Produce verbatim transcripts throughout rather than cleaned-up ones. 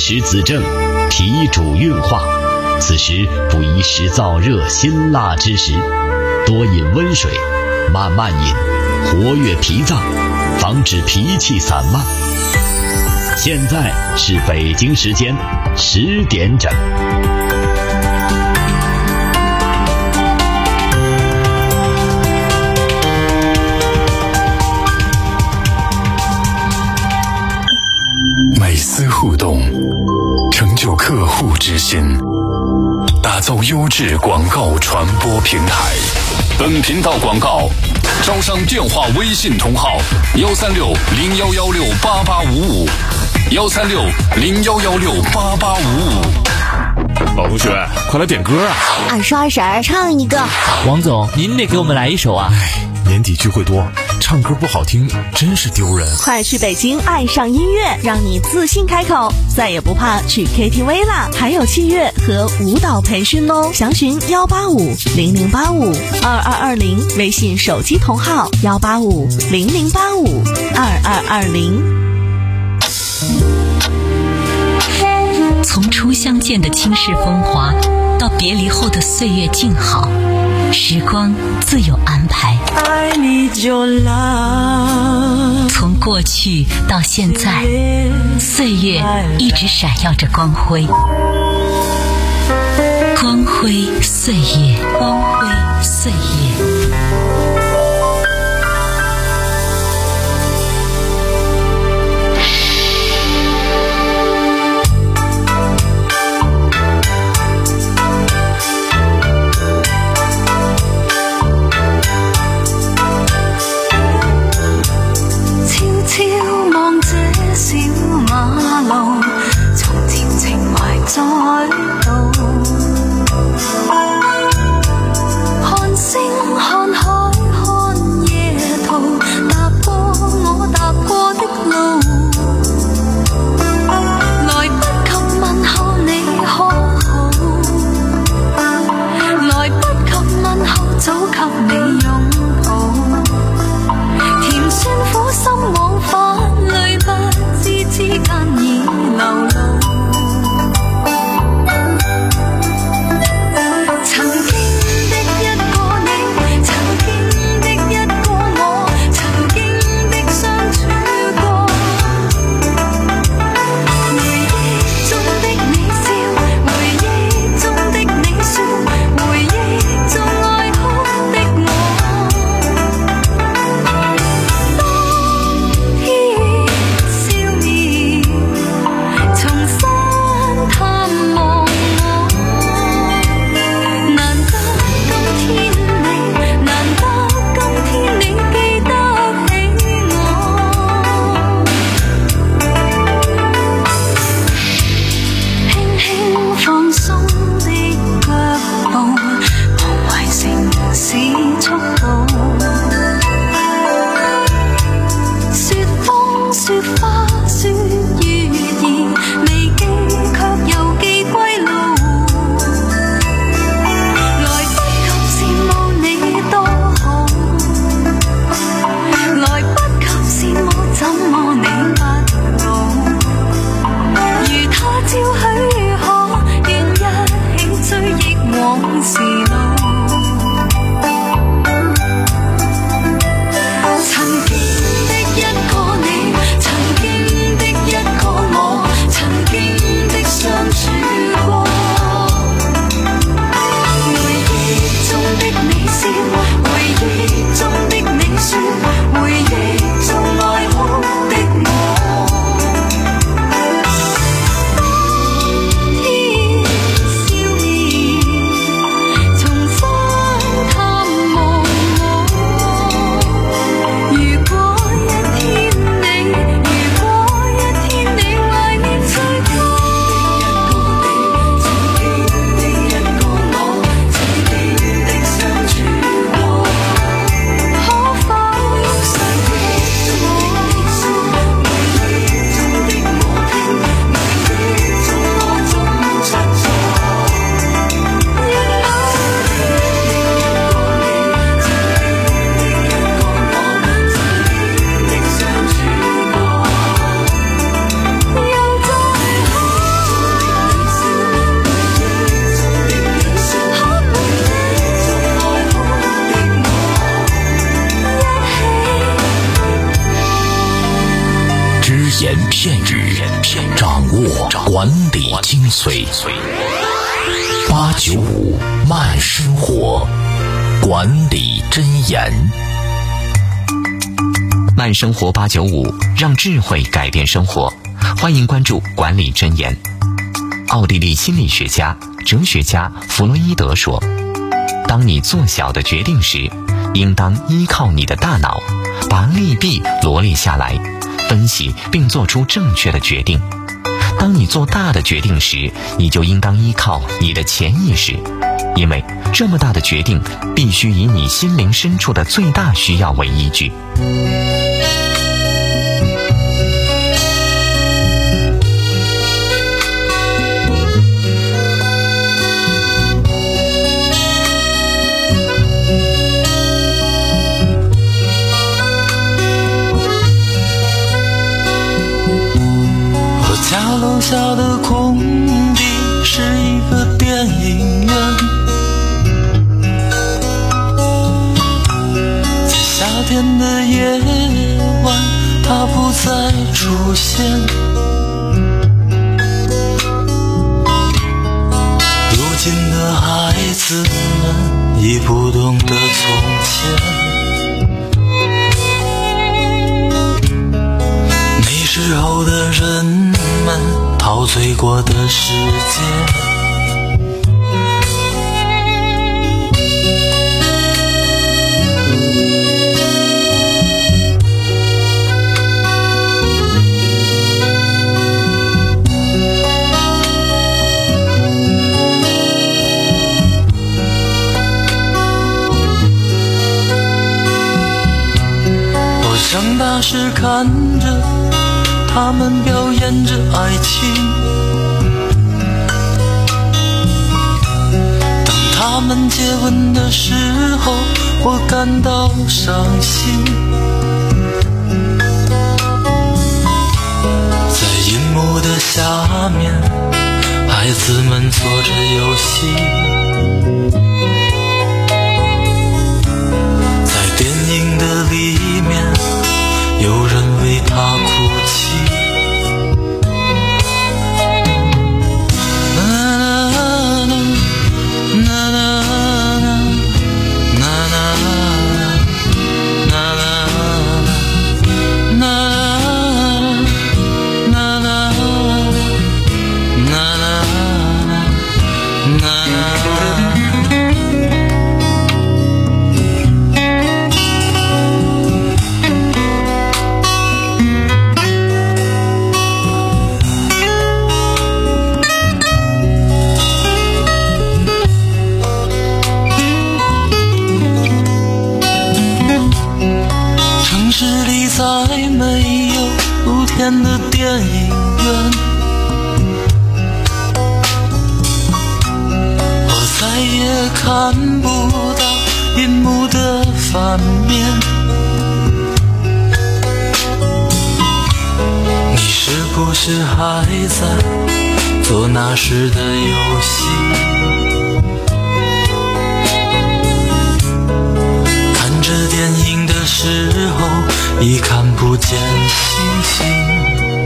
时子正，脾主运化，此时不宜食燥热辛辣之食，多饮温水，慢慢饮，活跃脾脏，防止脾气散漫。现在是北京时间十点整。 美思互动，成就客户之心，打造优质广告传播平台。本频道广告招商电话微信同号幺三六零幺幺六八八五五幺三六零幺幺六八八五五。 老同学，快来点歌啊！ 二叔二婶儿唱一个。 王总，您得给我们来一首啊！ 哎，年底聚会多，唱歌不好听真是丢人。 快去北京爱上音乐，让你自信开口，再也不怕去 K T V 啦！还有器乐和舞蹈培训哦，详询幺八五零零八五二二二零，微信手机同号幺八五零零八五二二二零。 从初相见的倾世风华，到别离后的岁月静好，时光自有安排。 I need your love。 从过去到现在，岁月一直闪耀着光辉，光辉岁月，光辉岁月。 小馬路，從前情懷再度， 言片语，掌握管理精髓。八九五慢生活，管理箴言。 慢生活八九五，让智慧改变生活。欢迎关注管理箴言。奥地利心理学家、哲学家弗洛伊德说，当你做小的决定时，应当依靠你的大脑，把利弊罗列下来，分析并做出正确的决定。当你做大的决定时，你就应当依靠你的潜意识，因为这么大的决定必须以你心灵深处的最大需要为依据。 家楼下的空地是一个电影院，在夏天的夜晚，它不再出现。如今的孩子们已不懂得从前，那时候的人们陶醉过的世界，我长大时看着他们表演着爱情，当他们接吻的时候，我感到伤心。在银幕的下面，孩子们做着游戏，在电影的里面，有人为他哭泣。的电影院，我再也看不到银幕的反面。你是不是还在做那时的游戏？看着电影的时候，已看不见星星。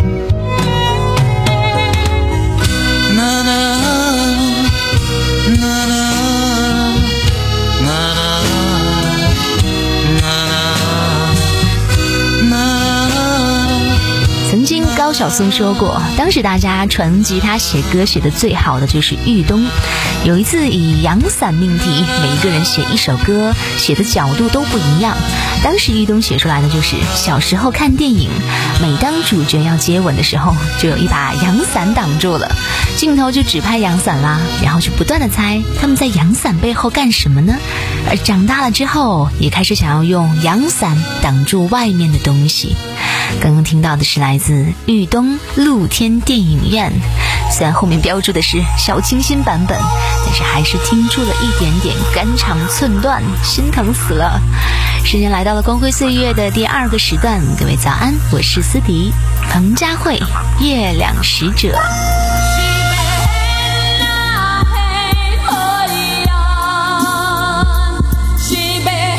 曾经高晓松说过，当时大家传吉他写歌写得最好的就是豫东。有一次以阳伞命题，每一个人写一首歌，写的角度都不一样。当时豫东写出来的就是小时候看电影，每当主角要接吻的时候，就有一把阳伞挡住了，镜头就只拍阳伞啦，然后就不断的猜他们在阳伞背后干什么呢？而长大了之后，也开始想要用阳伞挡住外面的东西。刚刚听到的是来自豫东露天电影院，虽然后面标注的是小清新版本，但是还是听出了一点点肝肠寸断，心疼死了。时间来到了光辉岁月的第二个时段，各位早安，我是思迪。彭佳慧，月亮使者。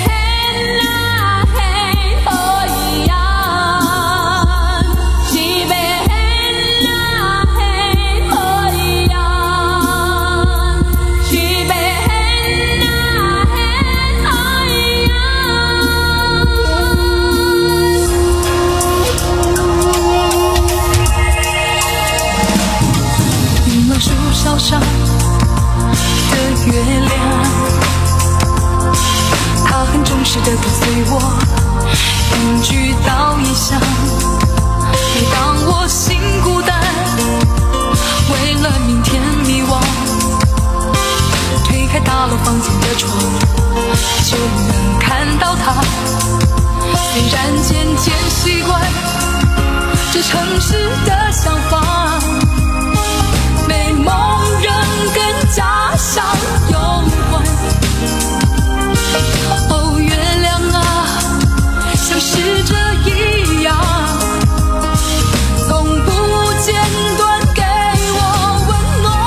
西北时的跟随我，隐居到异乡。每当我心孤单，为了明天迷惘，推开大楼房间的窗，就能看到他。虽然渐渐习惯这城市的想法，美梦仍跟家乡有关。哦，月亮啊，像使者一样，从不间断给我温暖。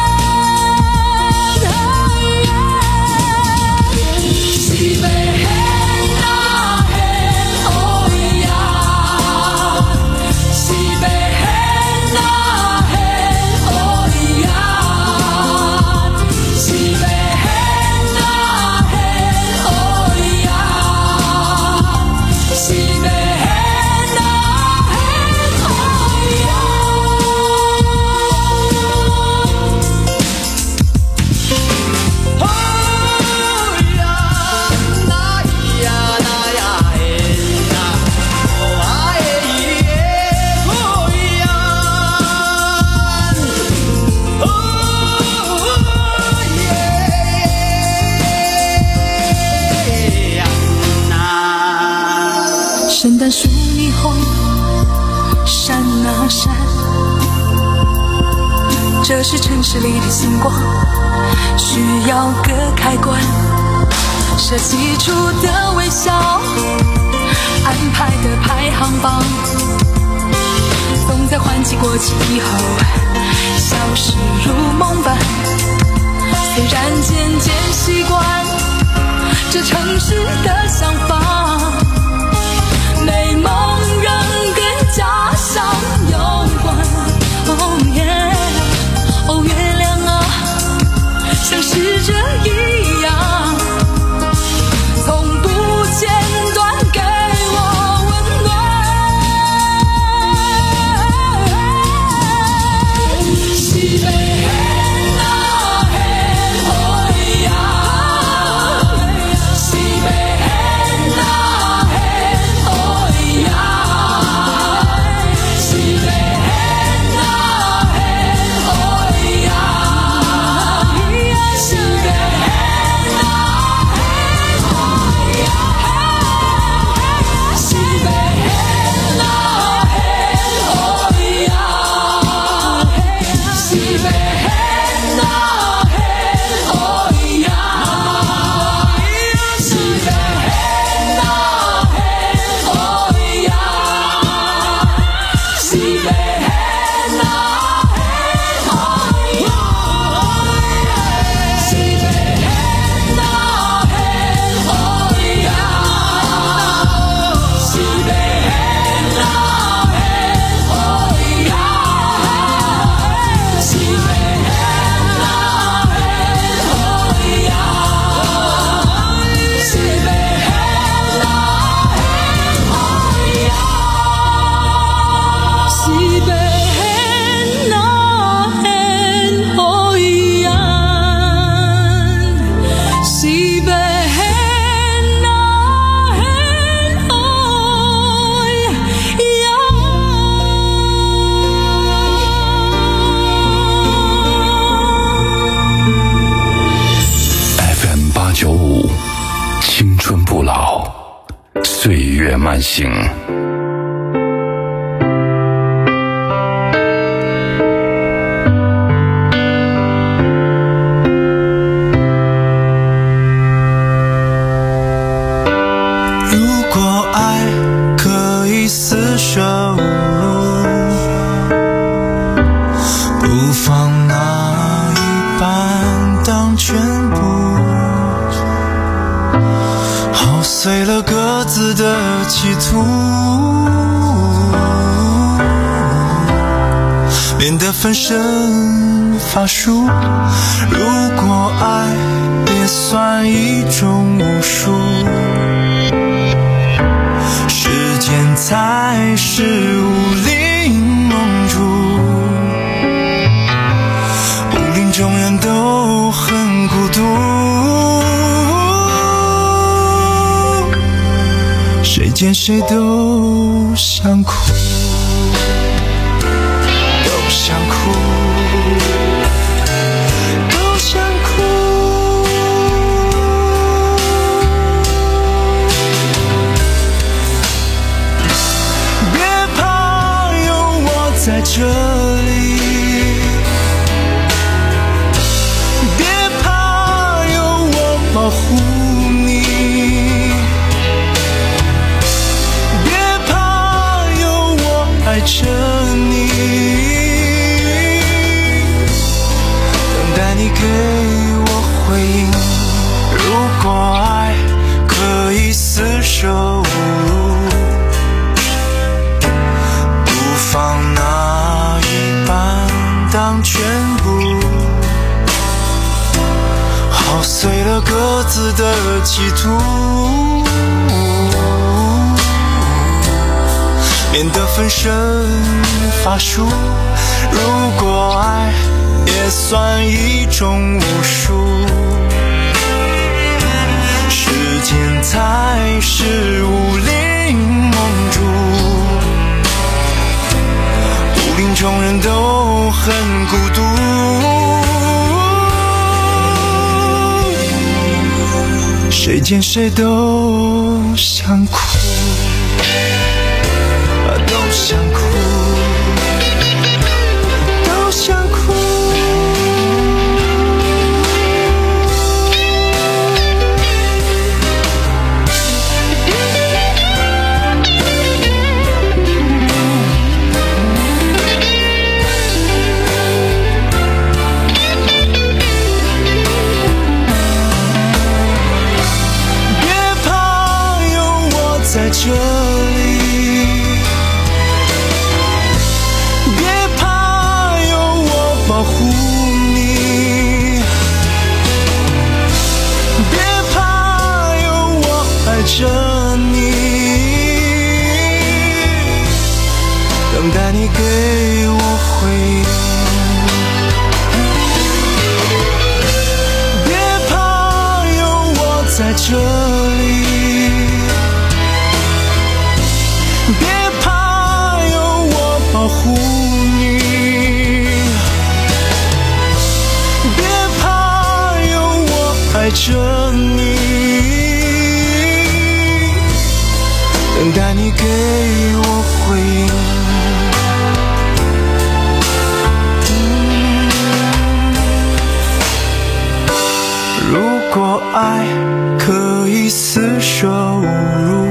西北嘿呐嘿哦呀，西北嘿呐嘿哦呀，西北嘿呐嘿哦呀，西北嘿呐嘿哦圣诞树霓虹闪啊闪，这是城市里的星光，需要个开关，设计出的微笑，安排的排行榜，总在换季过期以后消失如梦般。虽然渐渐习惯这城市的想法，美梦仍跟家乡有关。哦耶，哦月亮啊，像使者一样，从不间断给我温暖。西北嘿呐嘿哦呀，西北嘿呐嘿哦呀，西北嘿呐嘿哦呀，西北嘿呐嘿哦呀，西北嘿呐嘿哦呀，西北嘿呐嘿哦呀，西北嘿呐嘿哦呀，西北嘿呐嘿哦呀，西北嘿呐嘿哦呀，西北嘿呐嘿哦呀，西北嘿呐嘿哦呀，西北嘿呐嘿哦呀，西北嘿呐嘿哦呀，西北嘿呐嘿哦呀。 F M 八九五，青春不老，岁月慢行。 如果爱可以厮守，不妨拿一半当全部，耗碎了各自的企图，变得分身乏术。如果爱也算一种武术，时间才是武林盟主，武林中人都很孤独。 谁见谁都想哭，都想哭，都想哭。别怕，有我在这里，别怕，有我保护你，爱着你，等待你给我回应。如果爱可以厮守无入，不妨拿一半当全部，好碎了各自的企图，免得分身乏术。如果爱也算一种武术，时间才是武林盟主，武林中人都很孤独，谁见谁都想哭，都想哭，都想哭。别怕，有我在这里，保护你，别怕，有我爱着你，等待你给我回应。别怕，有我在这里，别怕，有我保护你，爱着你，等待你给我回应。嗯，如果爱可以厮守无入，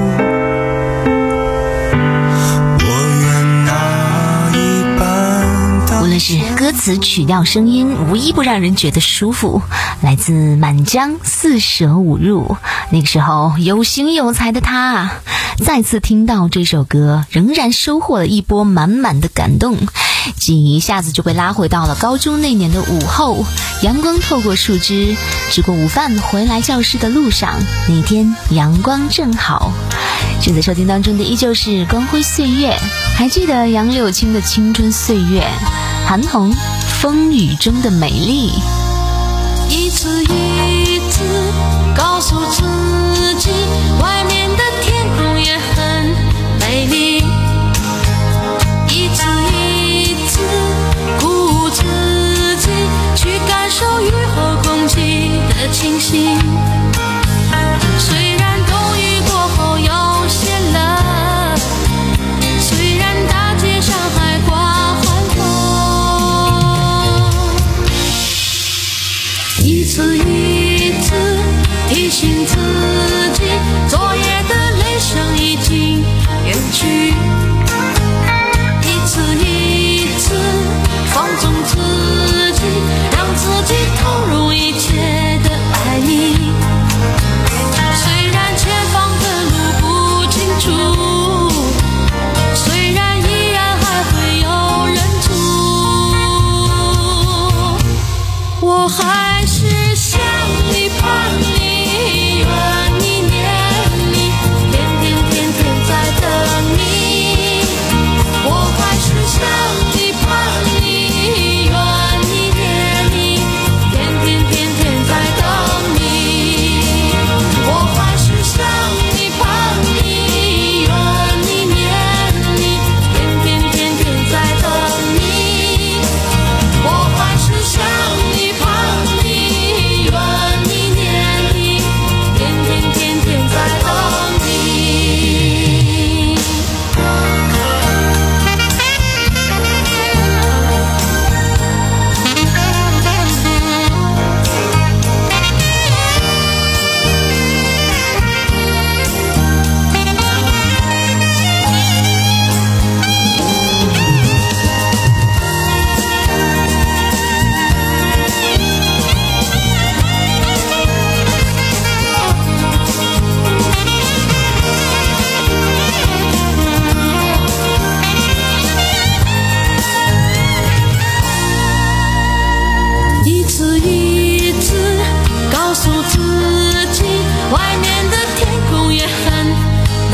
我愿拿一半当。 无论是歌词、曲调、声音，无一不让人觉得舒服。来自满江四舍五入，那个时候有型有才的他啊，再次听到这首歌，仍然收获了一波满满的感动，记忆一下子就被拉回到了高中那年的午后，阳光透过树枝，吃过午饭回来教室的路上，那天阳光正好。正在收听当中的依旧是光辉岁月，还记得杨柳青的青春岁月，韩红风雨中的美丽。 一次一次告诉自己，外面的天空也很美丽，一次一次鼓舞自己，去感受雨后空气的清新。虽然冬雨过后有些冷，虽然大街上还挂欢风，一次一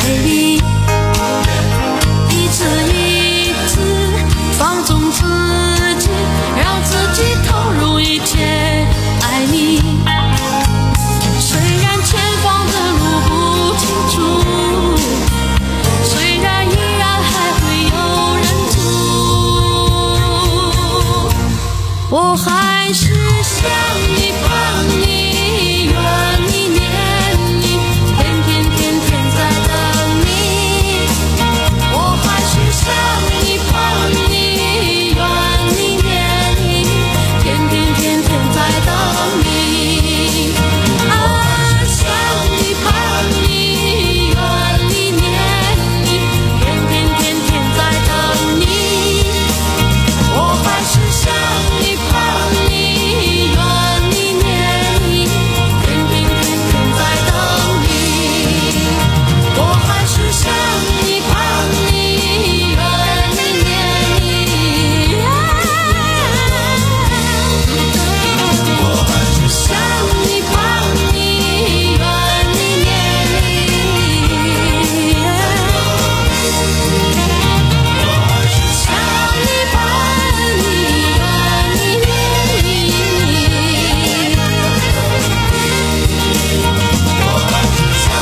美丽。一次一次放纵自己，让自己投入一切，爱你。虽然前方的路不清楚，虽然依然还会有人阻，我还是想你抱你怨你念你，天天天天在等你。我还是想你抱你怨你念你，天天天天在等你。啊，想你抱你怨你念你，天天天天在等你。我还是想你抱你怨你念你，天天天天在等你。我还是想你抱你怨你念你，我还是想你抱你怨你念你，我还是想你抱你怨你念你，我还是想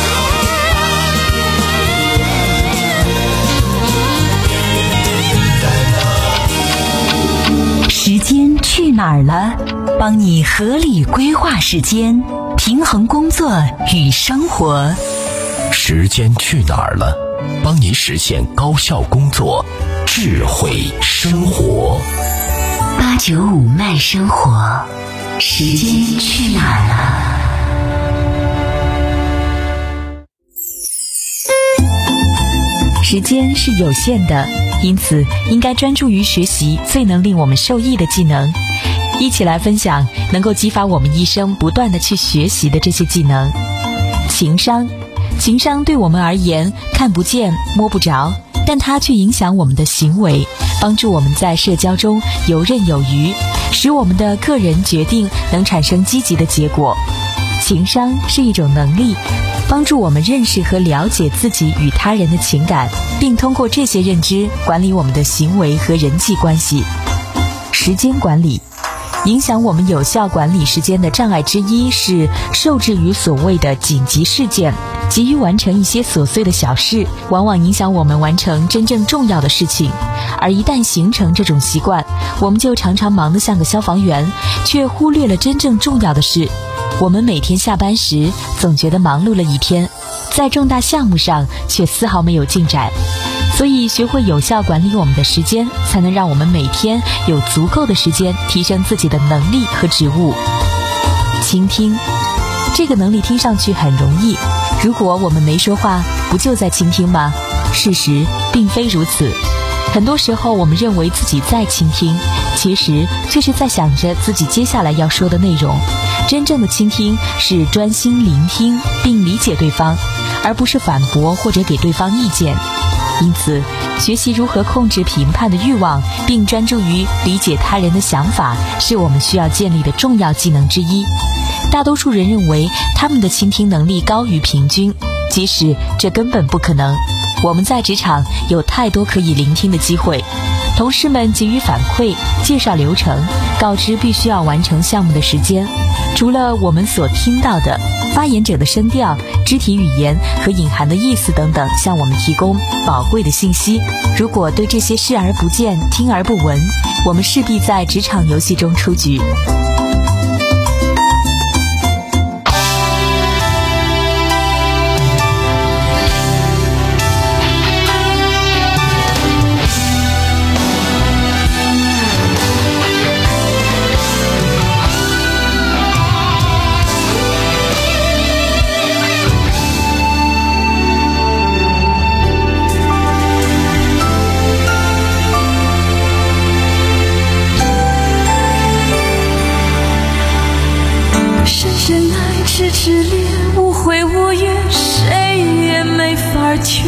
时间去哪儿了？帮你合理规划时间，平衡工作与生活。 时间去哪儿了？帮你实现高效工作，智慧生活。 八九五慢生活，时间去哪儿了？时间是有限的，因此应该专注于学习最能令我们受益的技能。一起来分享能够激发我们一生不断的去学习的这些技能。情商，情商对我们而言看不见摸不着，但它却影响我们的行为，帮助我们在社交中游刃有余，使我们的个人决定能产生积极的结果。情商是一种能力，帮助我们认识和了解自己与他人的情感，并通过这些认知管理我们的行为和人际关系。时间管理，影响我们有效管理时间的障碍之一是受制于所谓的紧急事件，急于完成一些琐碎的小事，往往影响我们完成真正重要的事情。而一旦形成这种习惯，我们就常常忙得像个消防员，却忽略了真正重要的事。我们每天下班时总觉得忙碌了一天，在重大项目上却丝毫没有进展。所以学会有效管理我们的时间，才能让我们每天有足够的时间提升自己的能力和职务。倾听，这个能力听上去很容易，如果我们没说话，不就在倾听吗？事实并非如此。很多时候我们认为自己在倾听，其实却是在想着自己接下来要说的内容。真正的倾听是专心聆听并理解对方，而不是反驳或者给对方意见。因此，学习如何控制评判的欲望，并专注于理解他人的想法，是我们需要建立的重要技能之一。大多数人认为他们的倾听能力高于平均，即使这根本不可能。我们在职场有太多可以聆听的机会，同事们给予反馈，介绍流程，告知必须要完成项目的时间。除了我们所听到的，发言者的声调、肢体语言和隐含的意思等等，向我们提供宝贵的信息。如果对这些视而不见、听而不闻，我们势必在职场游戏中出局。 痴痴恋，无悔无怨，谁也没法劝。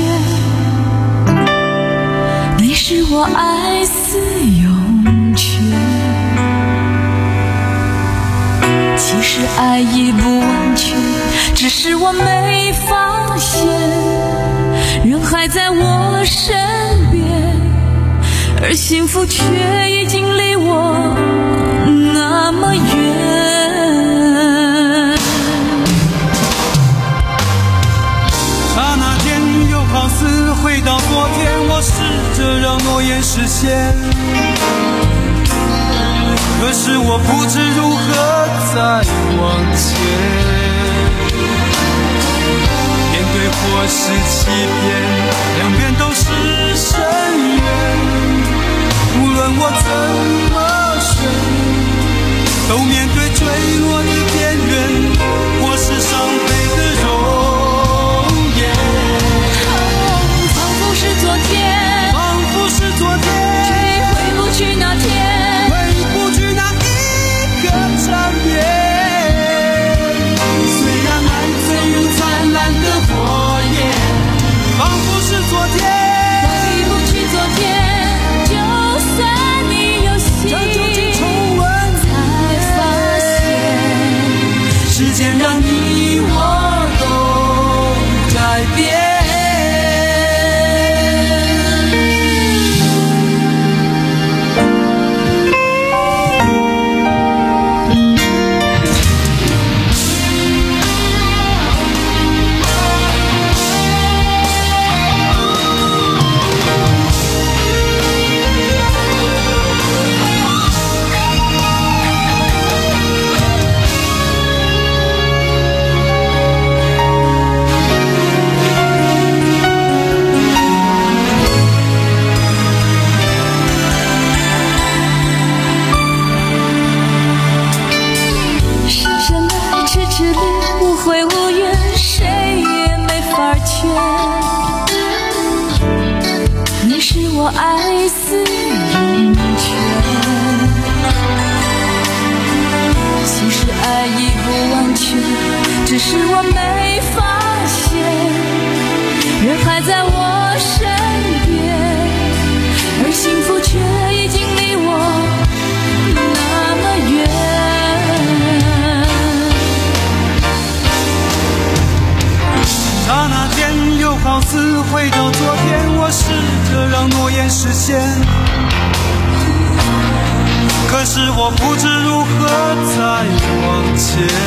你是我爱似涌泉，其实爱已不完全，只是我没发现。 人还在我身边，而幸福却已经离我那么远。 刹那间又好似回到昨天，我试着让诺言实现，可是我不知如何再往前。面对或是欺骗，两边都是深渊，无论我怎么选，都面对坠落的边缘，或是伤悲的容颜。 仿佛是昨天， 仿佛是昨天， 却已回不去那天， 回不去那一个缠绵。虽然爱曾如灿烂的火焰，仿佛是昨天， 回不去昨天，就算你有心， 这究竟重温才发现， 时间让你我都改变。 我爱似涌泉，其实爱已不完全，只是我没发现，人还在我身边，而幸福却已经离我那么远。 刹那间又好似回到昨天，我试着让诺言实现，可是我不知如何再往前。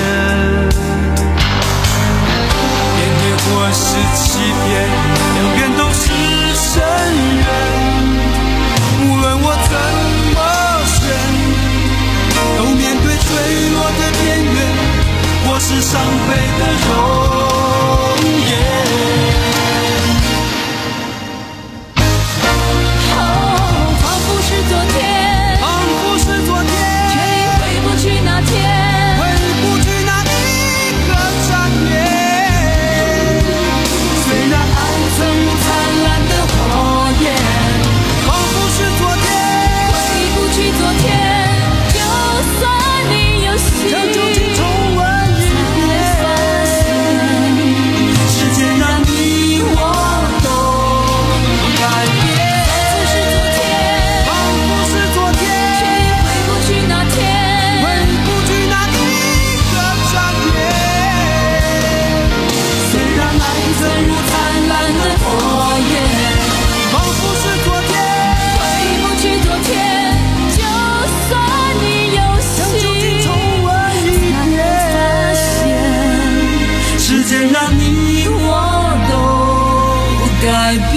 面对或是欺骗，两边都是深渊，无论我怎么选，都面对坠落的边缘，或是伤悲的容颜。 昨天， 仿佛是昨天， 却已回不去那天， 回不去那一个缠绵。虽然爱曾如灿烂的火焰，仿佛是昨天， 回不去昨天，就算你有心， 这究竟重温一遍，时间让你我都改变。让你我都改变。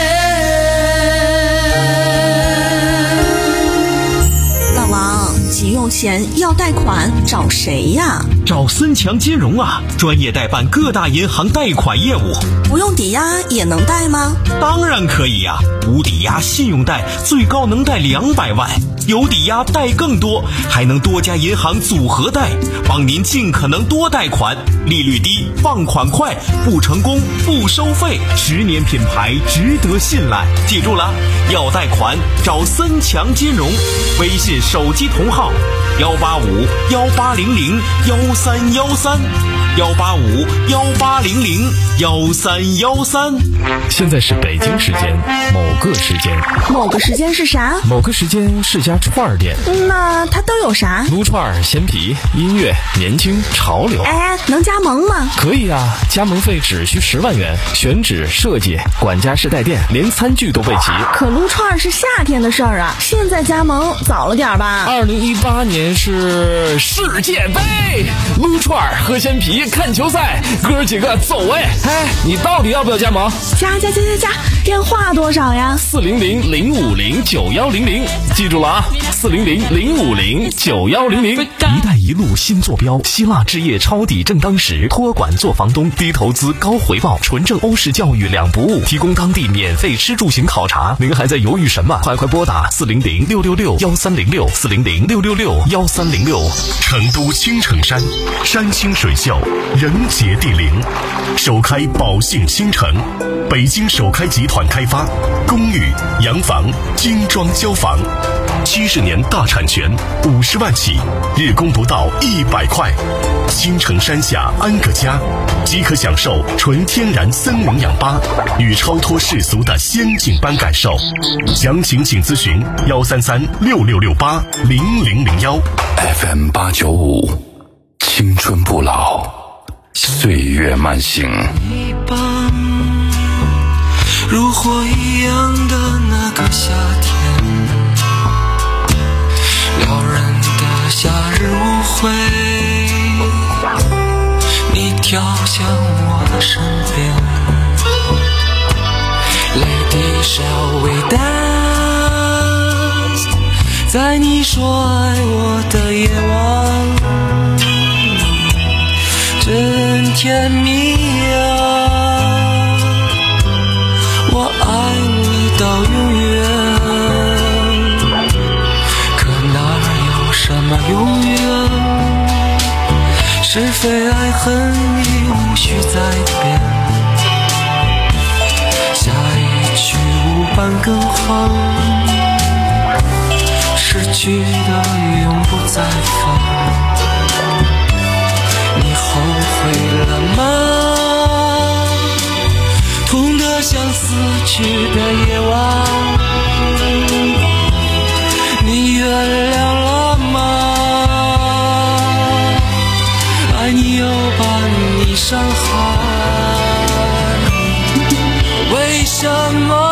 老王，急用钱要贷款找谁呀？ 找森强金融啊，专业代办各大银行贷款业务。 不用抵押也能贷吗？ 当然可以呀、啊，无抵押信用贷最高能贷两百万，有抵押贷更多，还能多家银行组合贷，帮您尽可能多贷款，利率低，放款快，不成功不收费，十年品牌值得信赖。记住了，要贷款找森强金融，微信手机同号幺八五幺八零零幺三幺三幺八五幺八零零幺三幺三。 现在是北京时间某个时间， 某个时间是啥？ 某个时间是家串儿店。 那它都有啥？ 撸串、鲜皮、音乐、年轻、潮流。 哎，能加盟吗？ 可以啊，加盟费只需十万元，选址、设计、管家式带电，连餐具都备齐。 可撸串是夏天的事儿啊，现在加盟早了点吧？ 二零一八年是世界杯，撸串、喝鲜皮、看球赛，哥几个走哎！哎，你到底要不要加盟？ 加加加加加，电话多少呀？ 四零零零五零九幺零零，记住了啊，四零零零五零九幺零零。一带一路新坐标，希腊置业抄底正当时，托管做房东，低投资高回报，纯正欧式教育两不误，提供当地免费吃住行考察。您还在犹豫什么？快快拨打四零零六六六幺三零六四零零六六六幺三零六。 成都青城山，山清水秀，人杰地灵，首开宝信新城，北京首开集团开发，公寓、洋房、精装交房，七十年大产权，五十万起，日供不到一百块。青城山下安个家，即可享受纯天然森林氧吧与超脱世俗的仙境般感受。详情请咨询幺三三六六六八零零零幺。F M 八九五，青春不老，岁月慢行。 一般如火一样的那个夏天，撩人的夏日舞会，你跳向我的身边 Lady shall we dance， 在你说爱我的夜晚，真甜蜜啊，我爱你到永远，可哪有什么永远，是非爱恨已无需再变，下一曲无伴更换，失去的永不再返，你后悔了吗？痛得像死去的夜晚，你原谅了吗？爱你又把你伤害，为什么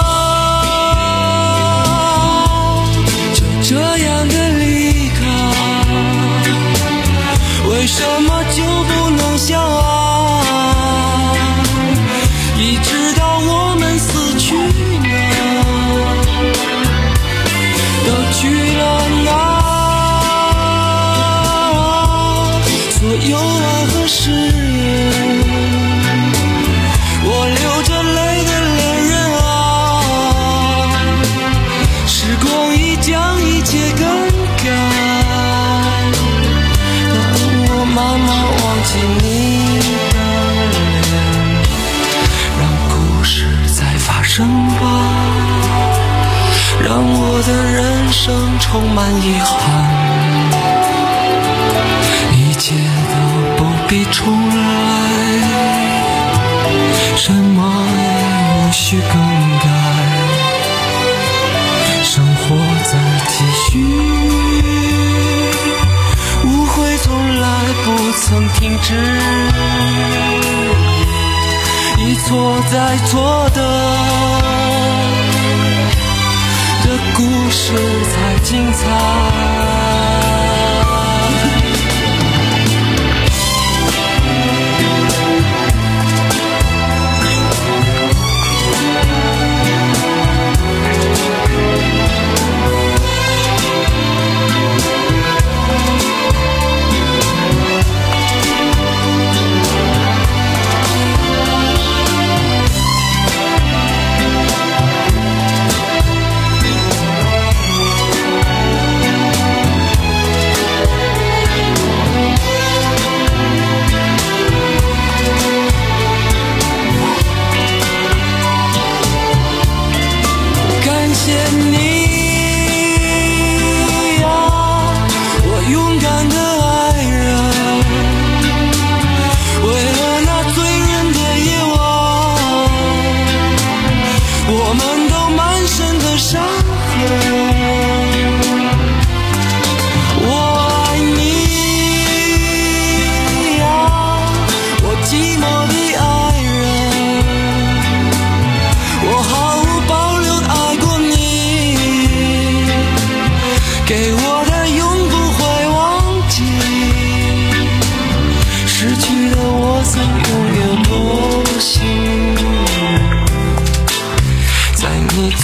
就这样的离开？为什么就不能相爱？一直到我们死去呢，都去了哪？所有爱和誓言，我流着泪的恋人啊，时光已将一切更改，当我慢慢忘记你的脸，让故事再发生吧，让我的人生充满遗憾，一切都不必重来，什么也无需更改，生活在继续，误会从来不曾停止，一错再错的的故事才精彩。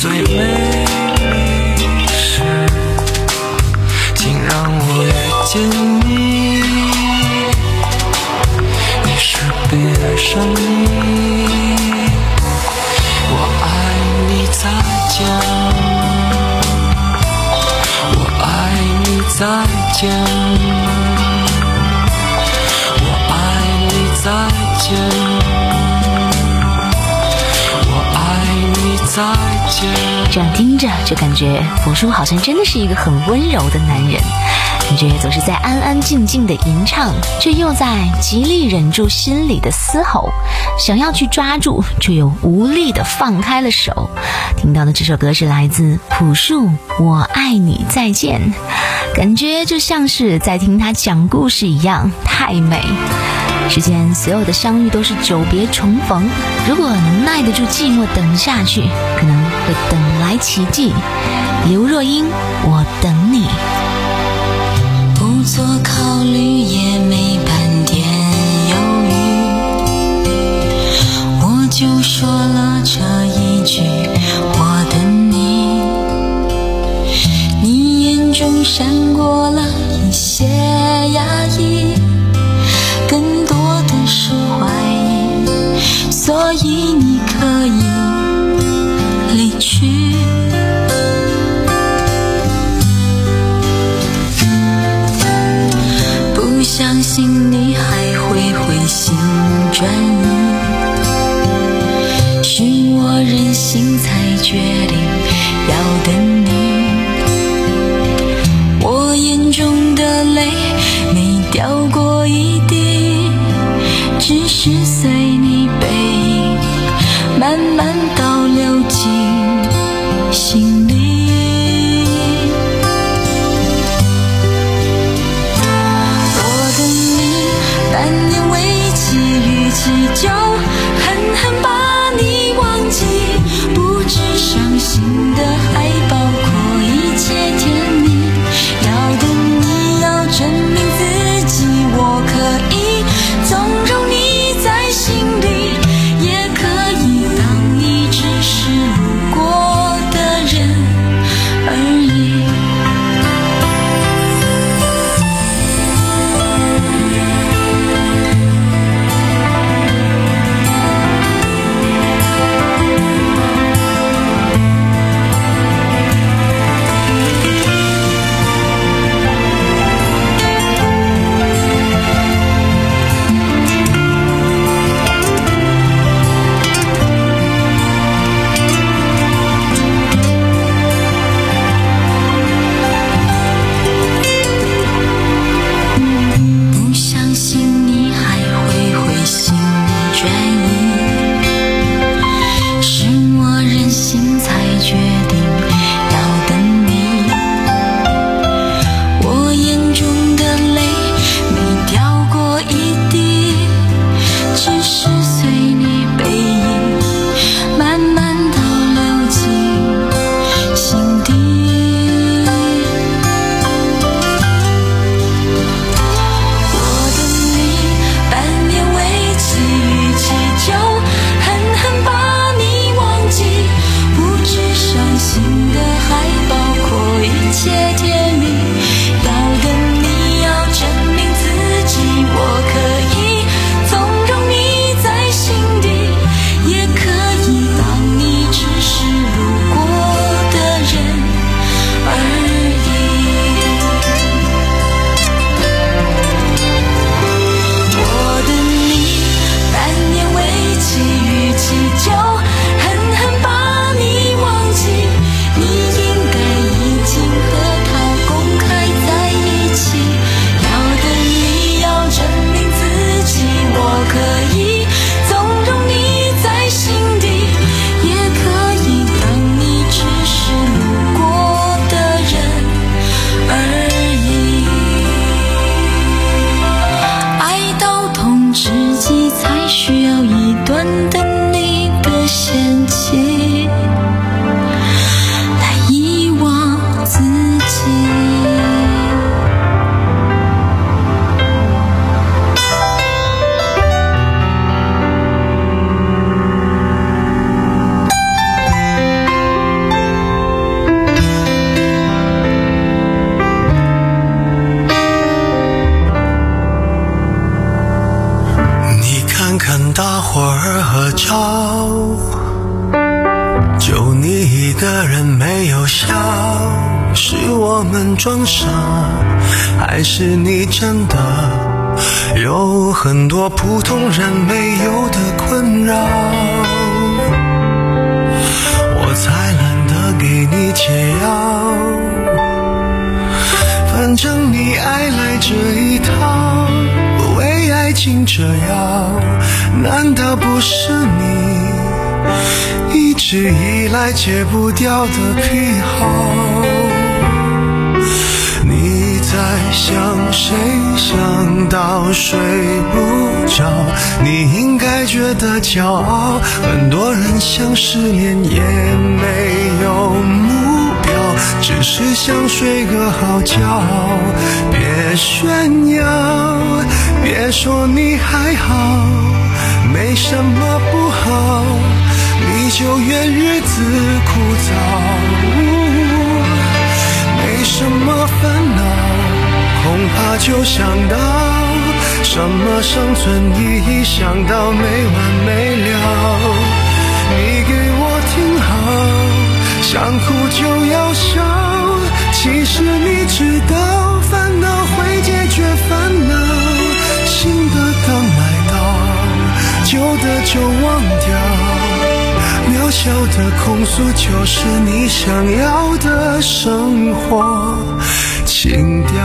最美丽时，请让我遇见你。你是被爱上你，我爱你再见，我爱你再见，我爱你再见。再见。 这样听着就感觉朴树好像真的是一个很温柔的男人，感觉总是在安安静静的吟唱，却又在极力忍住心里的嘶吼，想要去抓住，却又无力的放开了手。听到的这首歌是来自朴树《我爱你再见》，感觉就像是在听他讲故事一样，太美。世间所有的相遇都是久别重逢，如果能耐得住寂寞等下去，可能会等来奇迹。刘若英，我等你。 不做考虑也没半点犹豫，我就说了这一句我等你。你眼中闪过了一些压抑，更多的是怀疑，所以你可以离去。不相信你还会回心转意，是我任性才决定要等你。我眼中的泪没掉过一滴，只是随你背影慢慢倒流进心里。我等你半年为期，逾期就狠狠把你忘记，不止伤心的还包括一切甜蜜。要等你要证明自己，我可以纵容你在心里，也可以当一场的人没有笑，是我们装傻，还是你真的有很多普通人没有的困扰？我才懒得给你解药，反正你爱来这一套，为爱情折腰，难道不是你一直以来戒不掉的癖好？你在想谁，想到睡不着，你应该觉得骄傲。很多人想失恋也没有目标，只是想睡个好觉。别炫耀，别说你还好，没什么不好，你就怨日子枯燥。没什么烦恼，恐怕就想到什么生存意义，想到没完没了。你给我听好，想哭就要笑，其实你知道烦恼会解决烦恼，新的刚来到，旧的就忘掉，渺小的控诉就是你想要的生活情调。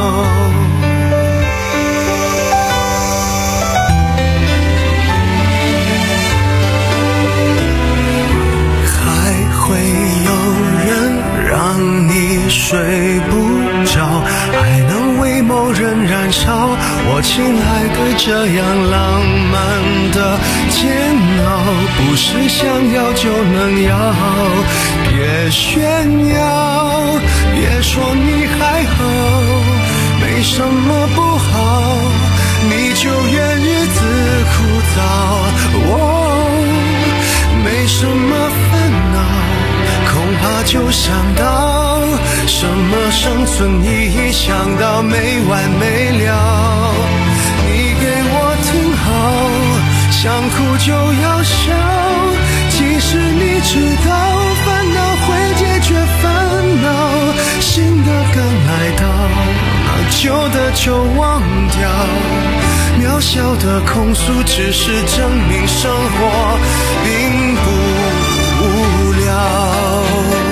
还会有人让你睡不着，还能为某人燃烧，我亲爱的这样浪漫的煎熬，不是想要就能要。别炫耀，别说你还好，没什么不好，你就怨日子枯燥。哦，没什么烦恼，恐怕就想到什么生存意义，想到没完没了。你给我听好，想哭就要笑，其实你知道烦恼会解决烦恼，新的刚来到，那旧的就忘掉，渺小的控诉只是证明生活并不无聊。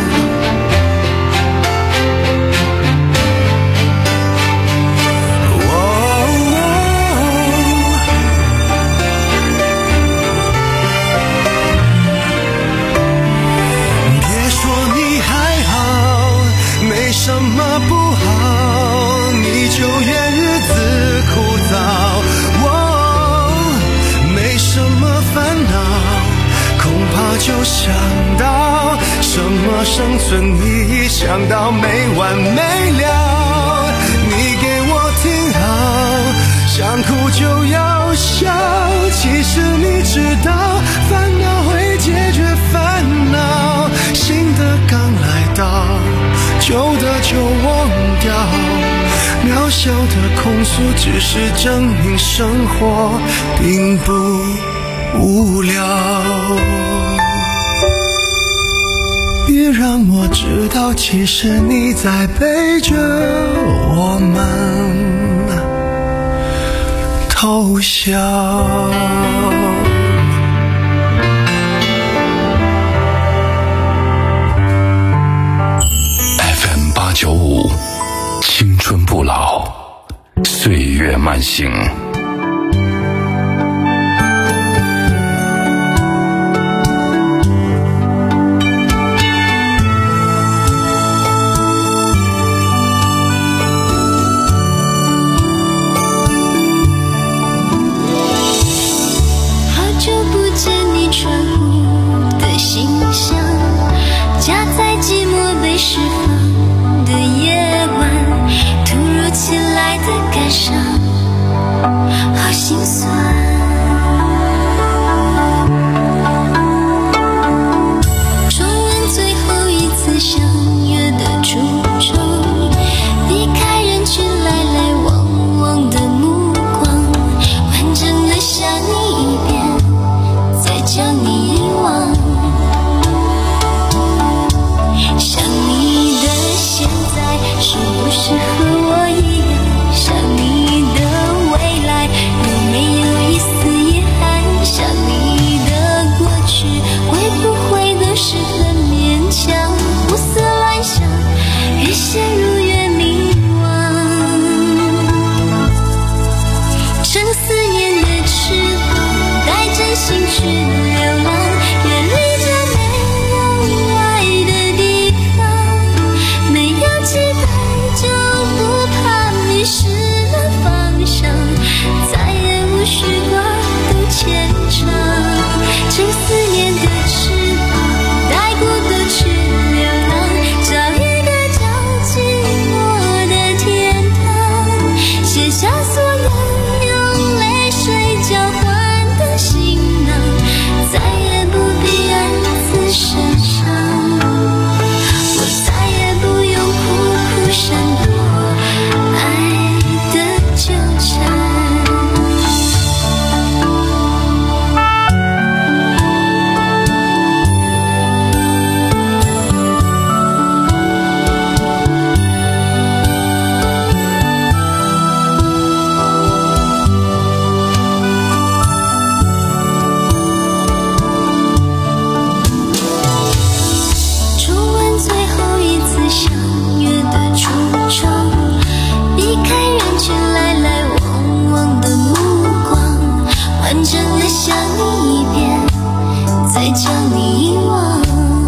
什么不好，你就怨日子枯燥。哦，没什么烦恼，恐怕就想到什么生存意义，想到没完没了。你给我听好，想哭就要笑，其实你知道烦恼会解决烦恼，新的刚来到，旧的就忘掉，渺小的控诉只是证明生活并不无聊。别让我知道，其实你在背着我们偷笑。 八九五，青春不老，岁月慢行。 好久不见你穿过的形象，夹在寂寞被释放的夜晚，突如其来的感伤，好心酸。重温最后一次相约的初衷，避开人群来来往往的目光，完整的想你一遍，再将你遗忘。 再将你遗忘。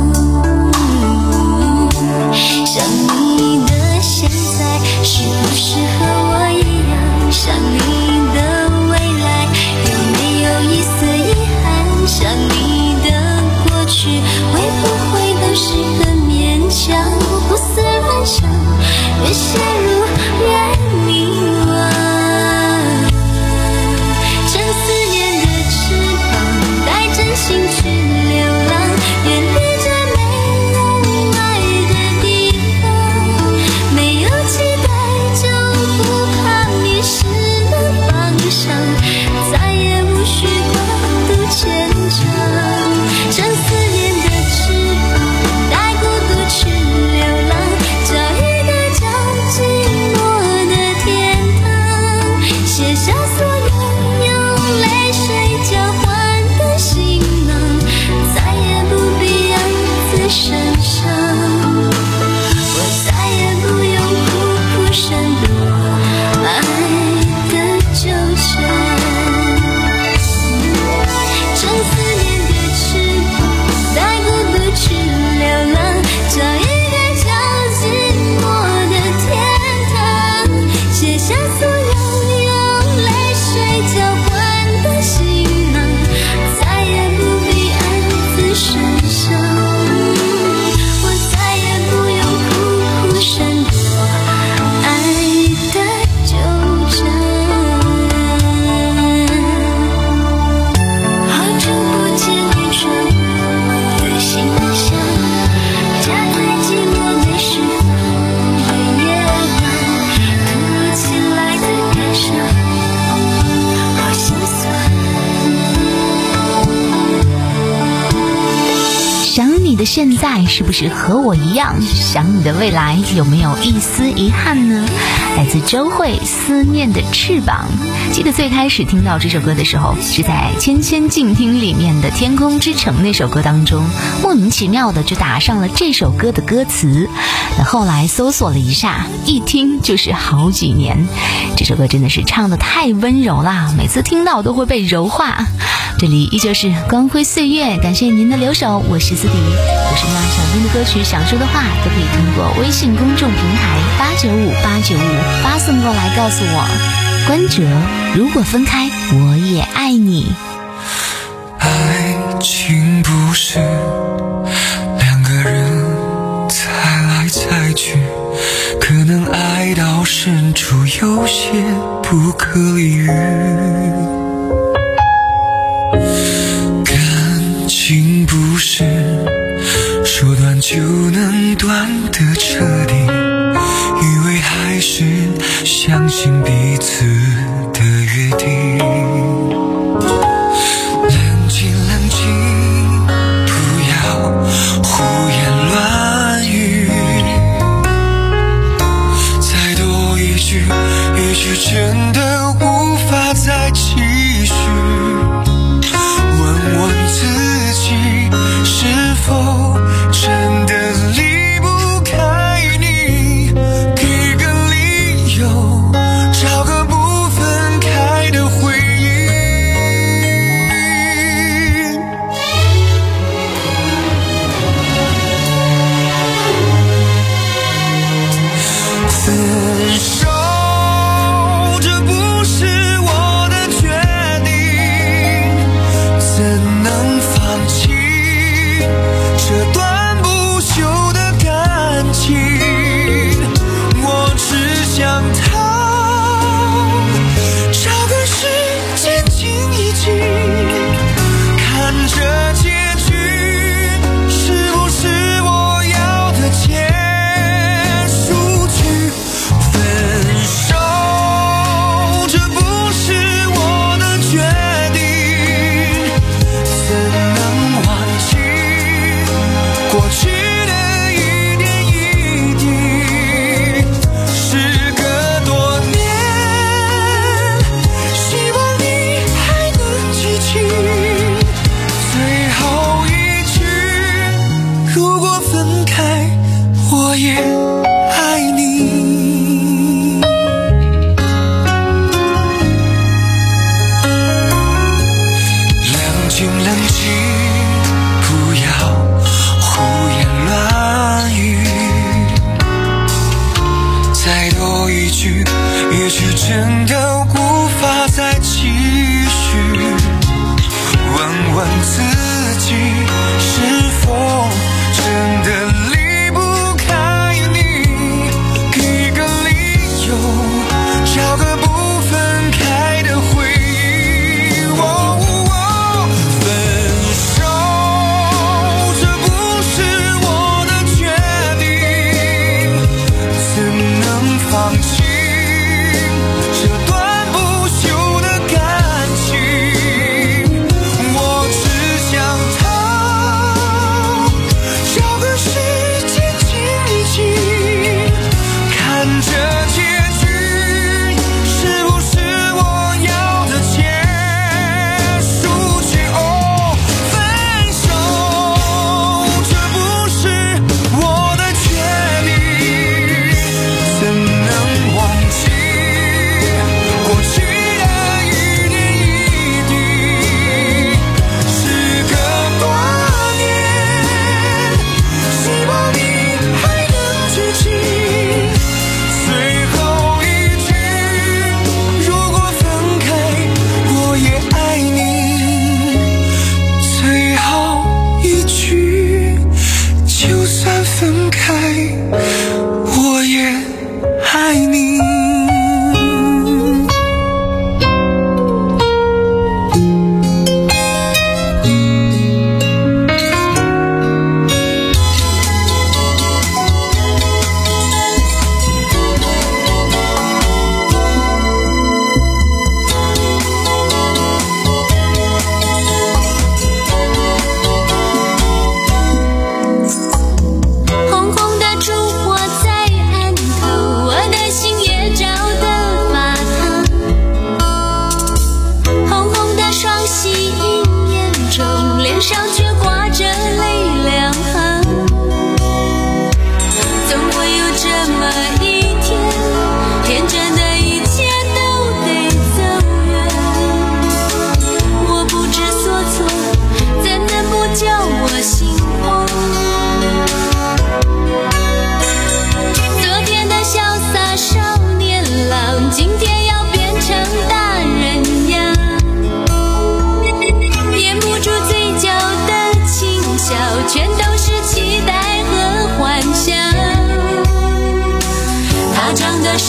想你的现在是不是和我一样？想你的未来有没有一丝遗憾？想你的过去会不会都是很勉强？我胡思乱想，越陷入越迷惘。撑思念的翅膀，带真心去流浪，远离这没人爱的地方。没有期待就不怕迷失了方向，再也无需过度牵肠。撑思念的翅膀，带孤独去流浪，找一个叫寂寞的天堂，写下所有用泪水交换的行囊，再也不必暗自神伤。我再也不用苦苦闪躲爱的纠缠。撑思念的翅膀，带孤独去流浪，找一个叫寂寞的天堂，写下所有用泪水交换的行囊，再也不必暗自神伤。我再也不用苦苦闪躲爱的纠缠。好久不见你穿我的心香，夹在寂寞没时风的夜晚，突如其来的感伤，好心酸。 想你的现在是不是和我一样？想你的未来有没有一丝遗憾呢？来自周蕙《思念的翅膀》。记得最开始听到这首歌的时候，是在《千千静听》里面的《天空之城》那首歌当中，莫名其妙的就打上了这首歌的歌词。那后来搜索了一下，一听就是好几年。这首歌真的是唱得太温柔啦，每次听到都会被柔化。这里依旧是光辉岁月，感谢您的留守，我是思迪。有什么样想听的歌曲、想说的话，都可以通过微信公众平台八九五八九五发送过来告诉我。关喆，如果分开，我也爱你。 爱情不是两个人猜来猜去，可能爱到深处有些不可理喻。感情不是说断就能断的彻底，以为还是相信彼此的约定。冷静冷静，不要胡言乱语，再多一句一句真的无法再继续。问问自己，是否真的离不开你？给个理由，找个不分开的回忆。分手，这不是我的决定，怎能放弃这段不朽的感情？我只想逃，找个时间静一静，看这结局是不是我要的结束曲？分手，这不是我的决定，怎能忘记过去的一点一滴？时隔多年，希望你还能记起最后一句，如果分开，我也爱你。冷静冷静，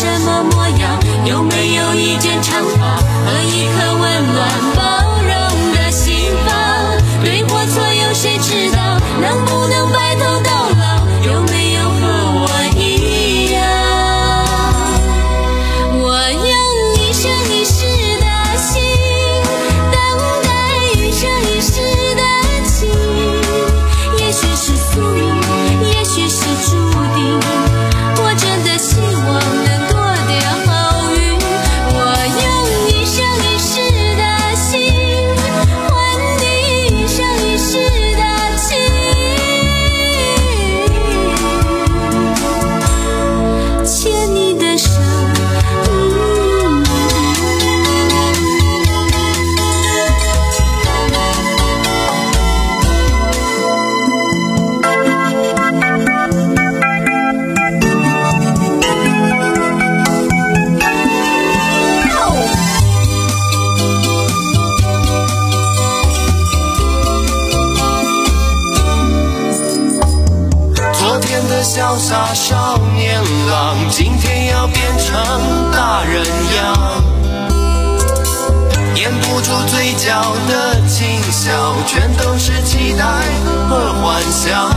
什么模样？有没有一件长发和一颗温暖包容的心房？对或错有谁知道？能不能白头到老？有没有和我一样？我用一生一世的心等待一生一世的情，也许是宿命，也许是注定，我真的希望能多点好运。我用一生一世的心换你一生一世的情，牵你的手，嗯昨天的潇洒少年郎，今天要变成大人样，掩不住嘴角的轻笑，全都是期待和幻想。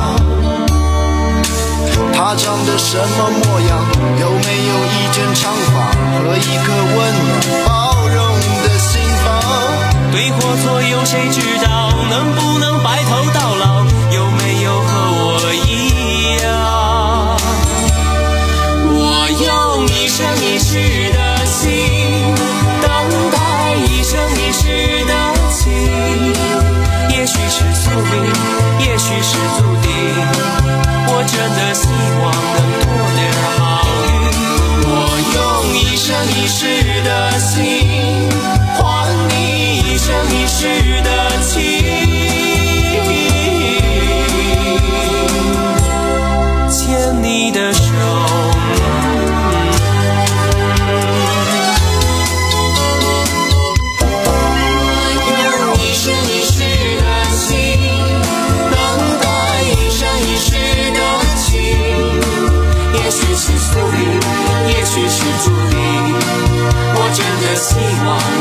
他长得什么模样？有没有一卷长发和一颗温暖包容的心房？对或错有谁知道？能不能白头到老？有没有和我一样？我用一生一世的心等待一生一世的情，也许是宿命，也许是注定，我真的希望能多点好运。我用一生一世的心换你一生一世的情，牵你的手，我用一生一世的心等待一生一世的情，也许是宿命，也许是注定，我真的希望